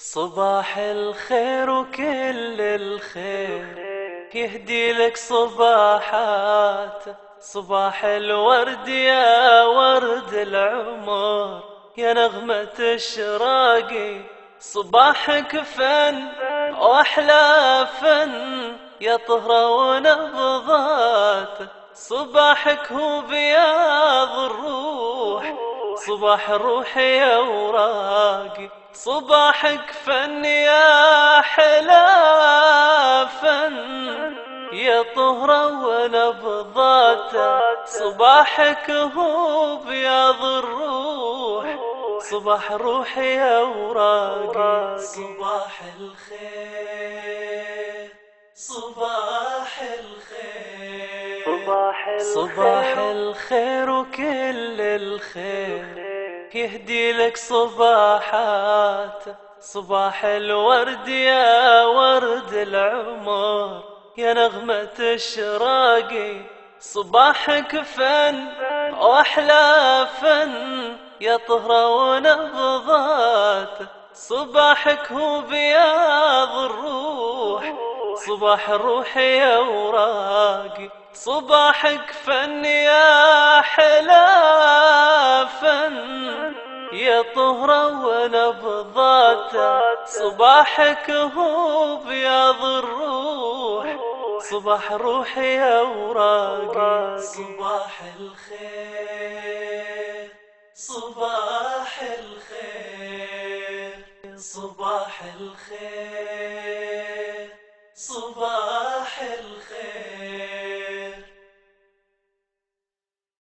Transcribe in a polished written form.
صباح الخير وكل الخير يهدي لك صباحات. صباح الورد يا ورد العمر، يا نغمة الشراقي. صباحك فن وأحلى فن، يا طهرة ونبضات. صباحك هو بياض الروح، صباح الروح يا وراقي. صباحك فن يا حلا فن، يا طهرة ونبضاته. صباحك هو بياض الروح، صباح الروح يا وراقي. صباح الخير صباح الخير صباح الخير وكل الخير يهدي لك صباحات. صباح الورد يا ورد العمر، يا نغمة الشراقي. صباحك فن وأحلى فن، يا طهرة ونبضات. صباحك هو بياض الروح، صباح الروح يا وراقي. صباحك فن يا حلا فن، يا طهرة ونبضاته. صباحك هو بياض الروح، صباح الروح يا وراقي. صباح الخير صباح الخير صباح الخير صباح